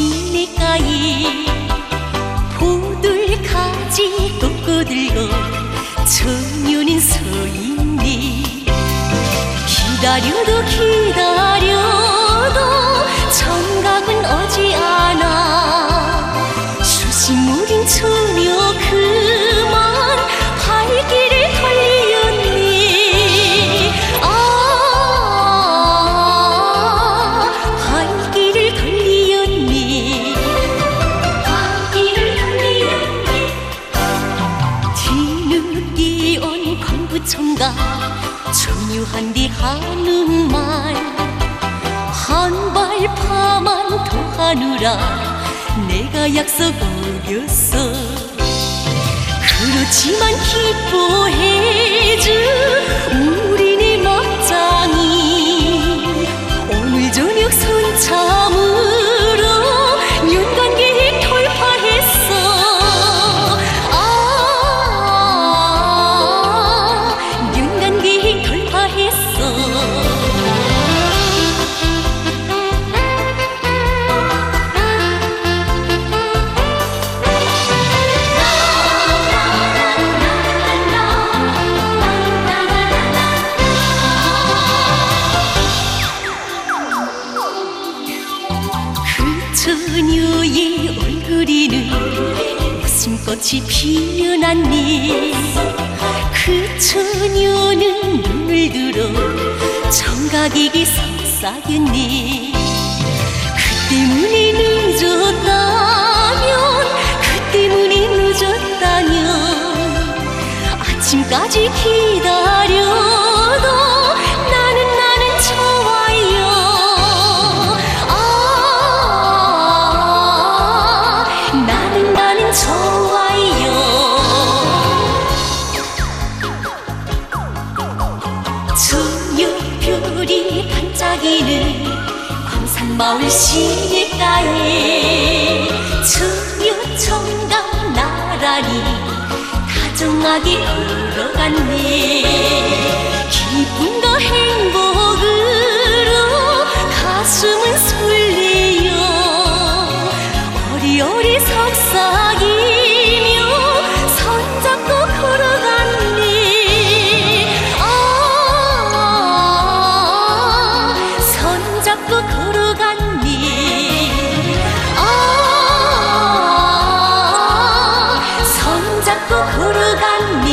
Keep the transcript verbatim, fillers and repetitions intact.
시내가에 포들가지 꽂고 들고 청년인 서 있네. 기다려도 기다려도 정각은 오지 않아. 수신물인 처녀 그만 발길을 돌리었네. 아, 발길을 돌리었네. 발길을 돌리었네. 뒤늦게 온 광부총각 중요한데 하는 말, 한 발파만 더 하느라 내가 약속 어겼어. 그렇지만 기뻐해줘 우리네 막장이 오늘 저녁 손참으로 연관계획 돌파했어. 아, 연관계획 돌파했어. 처녀의 얼굴에는 웃음꽃이 피어났네. 그 처녀는 눈을 들어 정각에게 속삭였네. 그 때문에 늦었다면, 그 때문에 늦었다면 아침까지 기다려도 나는 나는 좋아요. 좋아요. 저녁별이 반짝이는 광산마을 시내가에 처녀 총각 나란히 다정하게 걸어갔네. 기쁨과 행복으로 가슴은 설레요. 어리어리 속삭이며 손잡고 걸어갔네. 아, 손잡고 걸어갔네. 아, 손잡고 걸어갔네.